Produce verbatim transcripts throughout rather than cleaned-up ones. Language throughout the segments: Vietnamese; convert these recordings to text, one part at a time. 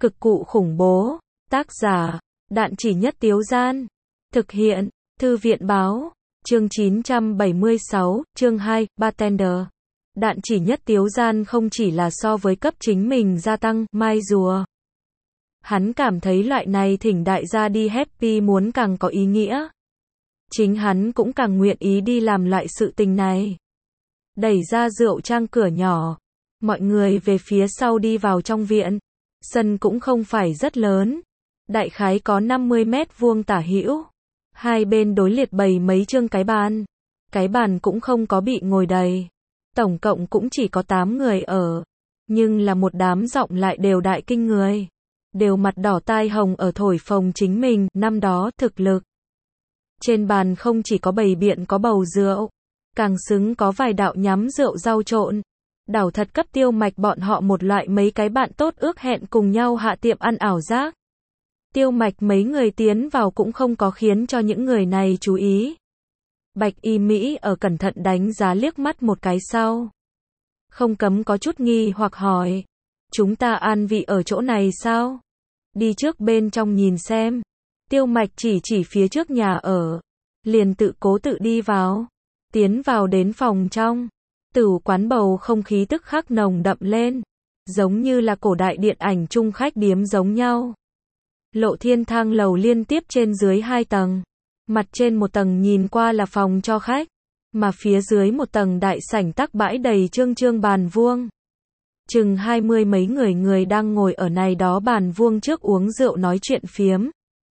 Cực cụ khủng bố. Tác giả, Đạn Chỉ Nhất Tiếu Gian. Thực hiện, Thư viện Báo. Chương chín trăm bảy mươi sáu, chương hai, Bartender. Đạn Chỉ Nhất Tiếu Gian không chỉ là so với cấp chính mình gia tăng, mai rùa. Hắn cảm thấy loại này thỉnh đại gia đi happy muốn càng có ý nghĩa. Chính hắn cũng càng nguyện ý đi làm loại sự tình này. Đẩy ra rượu trang cửa nhỏ. Mọi người về phía sau đi vào trong viện. Sân cũng không phải rất lớn. Đại khái có năm mươi mét vuông tả hữu. Hai bên đối liệt bày mấy chương cái bàn. Cái bàn cũng không có bị ngồi đầy. Tổng cộng cũng chỉ có tám người ở. Nhưng là một đám giọng lại đều đại kinh người. Đều mặt đỏ tai hồng ở thổi phồng chính mình, năm đó, thực lực. Trên bàn không chỉ có bày biện có bầu rượu. Càng xứng có vài đạo nhắm rượu rau trộn. Đảo thật cấp Tiêu Mạch bọn họ một loại mấy cái bạn tốt ước hẹn cùng nhau hạ tiệm ăn ảo giác. Tiêu Mạch mấy người tiến vào cũng không có khiến cho những người này chú ý. Bạch Y Mỹ ở cẩn thận đánh giá liếc mắt một cái sau. Không cấm có chút nghi hoặc hỏi. Chúng ta an vị ở chỗ này sao? Đi trước bên trong nhìn xem. Tiêu Mạch chỉ chỉ phía trước nhà ở. Liền tự cố tự đi vào. Tiến vào đến phòng trong. Tửu quán bầu không khí tức khắc nồng đậm lên. Giống như là cổ đại điện ảnh chung khách điếm giống nhau. Lộ thiên thang lầu liên tiếp trên dưới hai tầng. Mặt trên một tầng nhìn qua là phòng cho khách. Mà phía dưới một tầng đại sảnh tắc bãi đầy trương trương bàn vuông. Chừng hai mươi mấy người người đang ngồi ở này đó bàn vuông trước uống rượu nói chuyện phiếm.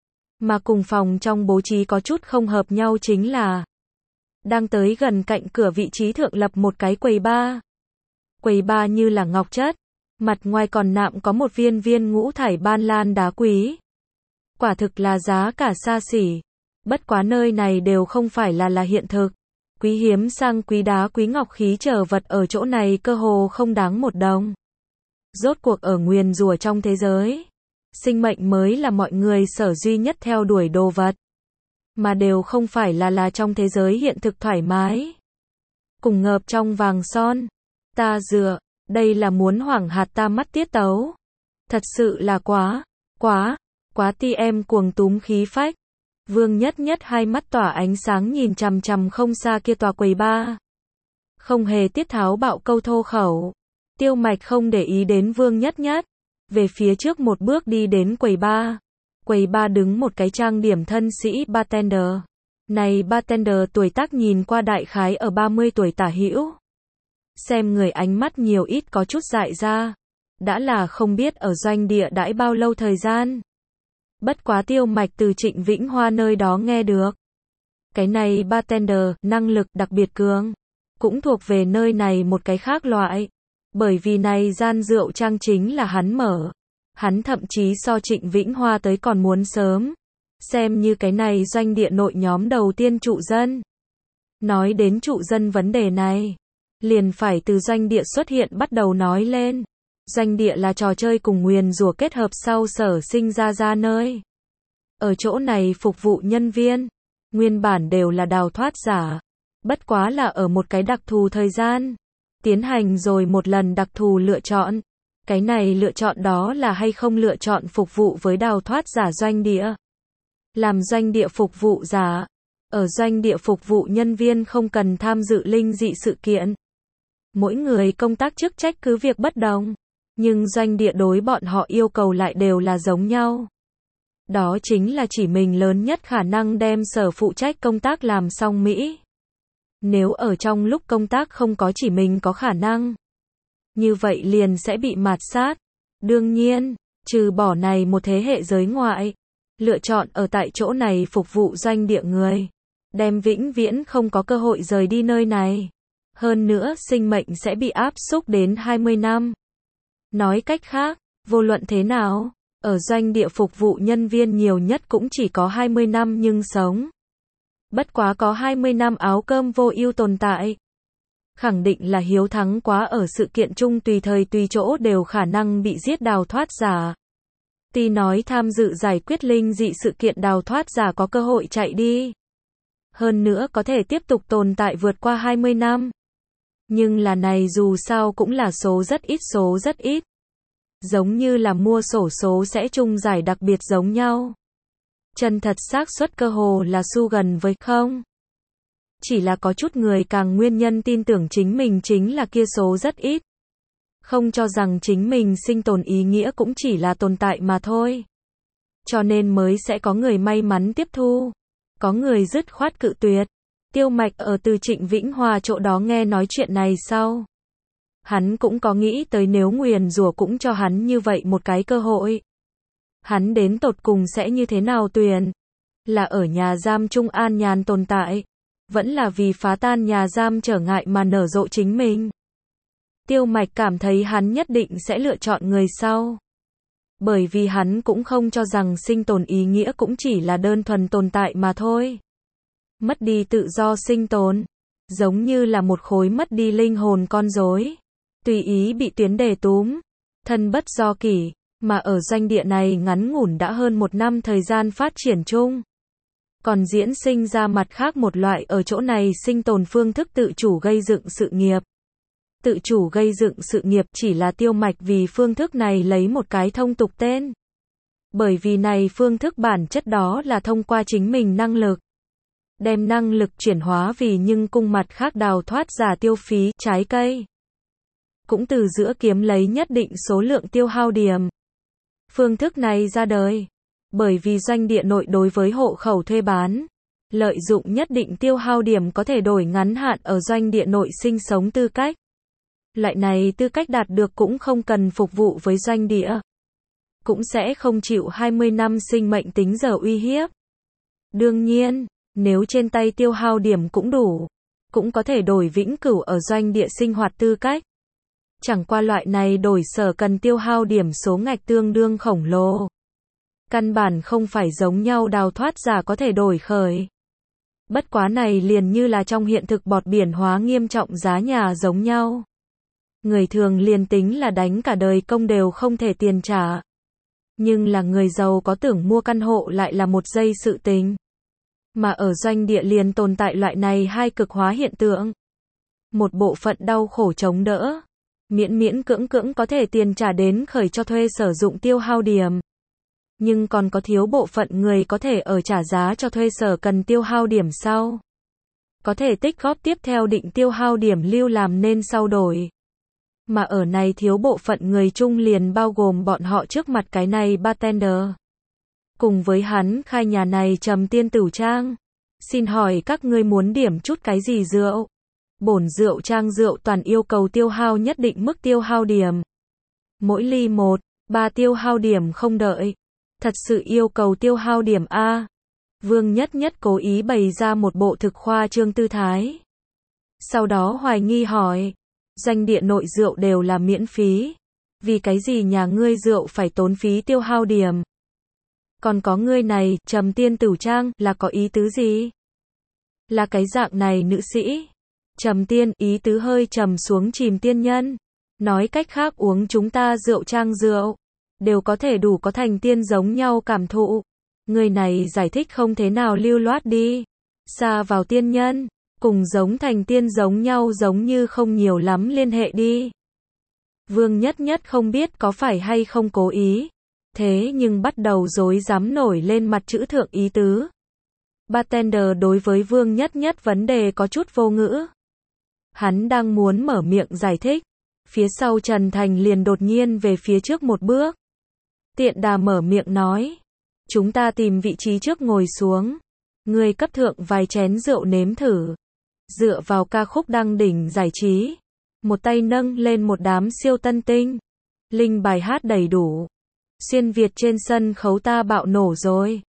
Mà cùng phòng trong bố trí có chút không hợp nhau chính là đang tới gần cạnh cửa vị trí thượng lập một cái quầy bar. Quầy bar như là ngọc chất. Mặt ngoài còn nạm có một viên viên ngũ thải ban lan đá quý. Quả thực là giá cả xa xỉ. Bất quá nơi này đều không phải là là hiện thực. Quý hiếm sang quý đá quý ngọc khí trở vật ở chỗ này cơ hồ không đáng một đồng. Rốt cuộc ở nguyền rủa trong thế giới. Sinh mệnh mới là mọi người sở duy nhất theo đuổi đồ vật. Mà đều không phải là là trong thế giới hiện thực thoải mái. Cùng ngợp trong vàng son. Ta dựa, đây là muốn hoảng hạt ta mắt tiết tấu. Thật sự là quá, quá, quá ti em cuồng túm khí phách. Vương Nhất Nhất hai mắt tỏa ánh sáng nhìn chằm chằm không xa kia tòa quầy bar. Không hề tiết tháo bạo câu thô khẩu. Tiêu Mạch không để ý đến Vương Nhất Nhất. Về phía trước một bước đi đến quầy bar. Quầy bar đứng một cái trang điểm thân sĩ bartender. Này bartender tuổi tác nhìn qua đại khái ở ba mươi tuổi tả hữu. Xem người ánh mắt nhiều ít có chút dại ra. Đã là không biết ở doanh địa đãi bao lâu thời gian. Bất quá Tiêu Mạch từ Trịnh Vĩnh Hoa nơi đó nghe được. Cái này bartender, năng lực đặc biệt cường. Cũng thuộc về nơi này một cái khác loại. Bởi vì này gian rượu trang chính là hắn mở. Hắn thậm chí so Trịnh Vĩnh Hoa tới còn muốn sớm. Xem như cái này doanh địa nội nhóm đầu tiên trụ dân. Nói đến trụ dân vấn đề này. Liền phải từ doanh địa xuất hiện bắt đầu nói lên. Doanh địa là trò chơi cùng nguyền rủa kết hợp sau sở sinh ra ra nơi. Ở chỗ này phục vụ nhân viên. Nguyên bản đều là đào thoát giả. Bất quá là ở một cái đặc thù thời gian. Tiến hành rồi một lần đặc thù lựa chọn. Cái này lựa chọn đó là hay không lựa chọn phục vụ với đào thoát giả doanh địa. Làm doanh địa phục vụ giả. Ở doanh địa phục vụ nhân viên không cần tham dự linh dị sự kiện. Mỗi người công tác chức trách cứ việc bất đồng. Nhưng doanh địa đối bọn họ yêu cầu lại đều là giống nhau. Đó chính là chỉ mình lớn nhất khả năng đem sở phụ trách công tác làm xong Mỹ. Nếu ở trong lúc công tác không có chỉ mình có khả năng. Như vậy liền sẽ bị mạt sát. Đương nhiên, trừ bỏ này một thế hệ giới ngoại. Lựa chọn ở tại chỗ này phục vụ doanh địa người. Đem vĩnh viễn không có cơ hội rời đi nơi này. Hơn nữa sinh mệnh sẽ bị áp xúc đến hai mươi năm. Nói cách khác, vô luận thế nào, ở doanh địa phục vụ nhân viên nhiều nhất cũng chỉ có hai mươi năm nhưng sống. Bất quá có hai mươi năm áo cơm vô ưu tồn tại. Khẳng định là hiếu thắng quá ở sự kiện chung tùy thời tùy chỗ đều khả năng bị giết đào thoát giả. Tuy nói tham dự giải quyết linh dị sự kiện đào thoát giả có cơ hội chạy đi. Hơn nữa có thể tiếp tục tồn tại vượt qua hai mươi năm. Nhưng là này dù sao cũng là số rất ít số rất ít. giống như là mua xổ số sẽ chung giải đặc biệt giống nhau. Chân thật xác suất cơ hồ là xu gần với không. Chỉ là có chút người càng nguyên nhân tin tưởng chính mình chính là kia số rất ít. Không cho rằng chính mình sinh tồn ý nghĩa cũng chỉ là tồn tại mà thôi. Cho nên mới sẽ có người may mắn tiếp thu. Có người dứt khoát cự tuyệt. Tiêu Mạch ở từ Trịnh Vĩnh Hòa chỗ đó nghe nói chuyện này sau. Hắn cũng có nghĩ tới nếu nguyền rủa cũng cho hắn như vậy một cái cơ hội. Hắn đến tột cùng sẽ như thế nào tuyển? Là ở nhà giam Trung An nhàn tồn tại. Vẫn là vì phá tan nhà giam trở ngại mà nở rộ chính mình. Tiêu Mạch cảm thấy hắn nhất định sẽ lựa chọn người sau. Bởi vì hắn cũng không cho rằng sinh tồn ý nghĩa cũng chỉ là đơn thuần tồn tại mà thôi. Mất đi tự do sinh tồn, giống như là một khối mất đi linh hồn con rối, tùy ý bị tuyến đề túm, thân bất do kỷ, mà ở doanh địa này ngắn ngủn đã hơn một năm thời gian phát triển chung. Còn diễn sinh ra mặt khác một loại ở chỗ này sinh tồn phương thức tự chủ gây dựng sự nghiệp. Tự chủ gây dựng sự nghiệp chỉ là Tiêu Mạch vì phương thức này lấy một cái thông tục tên. Bởi vì này phương thức bản chất đó là thông qua chính mình năng lực. Đem năng lực chuyển hóa vì nhưng cung mặt khác đào thoát giả tiêu phí, trái cây. Cũng từ giữa kiếm lấy nhất định số lượng tiêu hao điểm. Phương thức này ra đời. Bởi vì doanh địa nội đối với hộ khẩu thuê bán. Lợi dụng nhất định tiêu hao điểm có thể đổi ngắn hạn ở doanh địa nội sinh sống tư cách. Loại này tư cách đạt được cũng không cần phục vụ với doanh địa. Cũng sẽ không chịu hai mươi năm sinh mệnh tính giờ uy hiếp. Đương nhiên, nếu trên tay tiêu hao điểm cũng đủ, cũng có thể đổi vĩnh cửu ở doanh địa sinh hoạt tư cách. Chẳng qua loại này đổi sở cần tiêu hao điểm số ngạch tương đương khổng lồ. Căn bản không phải giống nhau đào thoát giả có thể đổi khởi. Bất quá này liền như là trong hiện thực bọt biển hóa nghiêm trọng giá nhà giống nhau. Người thường liền tính là đánh cả đời công đều không thể tiền trả. Nhưng là người giàu có tưởng mua căn hộ lại là một giây sự tình. Mà ở doanh địa liền tồn tại loại này hai cực hóa hiện tượng. Một bộ phận đau khổ chống đỡ. Miễn miễn cưỡng cưỡng có thể tiền trả đến khởi cho thuê sử dụng tiêu hao điểm. Nhưng còn có thiếu bộ phận người có thể ở trả giá cho thuê sở cần tiêu hao điểm sau. Có thể tích góp tiếp theo định tiêu hao điểm lưu làm nên sau đổi. Mà ở này thiếu bộ phận người chung liền bao gồm bọn họ trước mặt cái này bartender. Cùng với hắn khai nhà này Trầm Tiên Tửu Trang. Xin hỏi các ngươi muốn điểm chút cái gì rượu? Bổn rượu trang rượu toàn yêu cầu tiêu hao nhất định mức tiêu hao điểm. Mỗi ly một, ba tiêu hao điểm không đợi. Thật sự yêu cầu tiêu hao điểm A. Vương Nhất Nhất cố ý bày ra một bộ thực khoa trương tư thái. Sau đó hoài nghi hỏi. Doanh địa nội rượu đều là miễn phí. Vì cái gì nhà ngươi rượu phải tốn phí tiêu hao điểm? Còn có ngươi này, Trầm Tiên Tửu Trang, là có ý tứ gì? Là cái dạng này nữ sĩ. Trầm Tiên, ý tứ hơi trầm xuống chìm tiên nhân. Nói cách khác uống chúng ta rượu trang rượu. Đều có thể đủ có thành tiên giống nhau cảm thụ. Người này giải thích không thế nào lưu loát đi. Xa vào tiên nhân. Cùng giống thành tiên giống nhau giống như không nhiều lắm liên hệ đi. Vương Nhất Nhất không biết có phải hay không cố ý. Thế nhưng bắt đầu rối rắm nổi lên mặt chữ thượng ý tứ. Bartender đối với Vương Nhất Nhất vấn đề có chút vô ngữ. Hắn đang muốn mở miệng giải thích. Phía sau Trần Thành liền đột nhiên về phía trước một bước. Tiện đà mở miệng nói. Chúng ta tìm vị trí trước ngồi xuống. Người cấp thượng vài chén rượu nếm thử. Dựa vào ca khúc đăng đỉnh giải trí. Một tay nâng lên một đám siêu tân tinh. Linh bài hát đầy đủ. Xuyên Việt trên sân khấu ta bạo nổ rồi.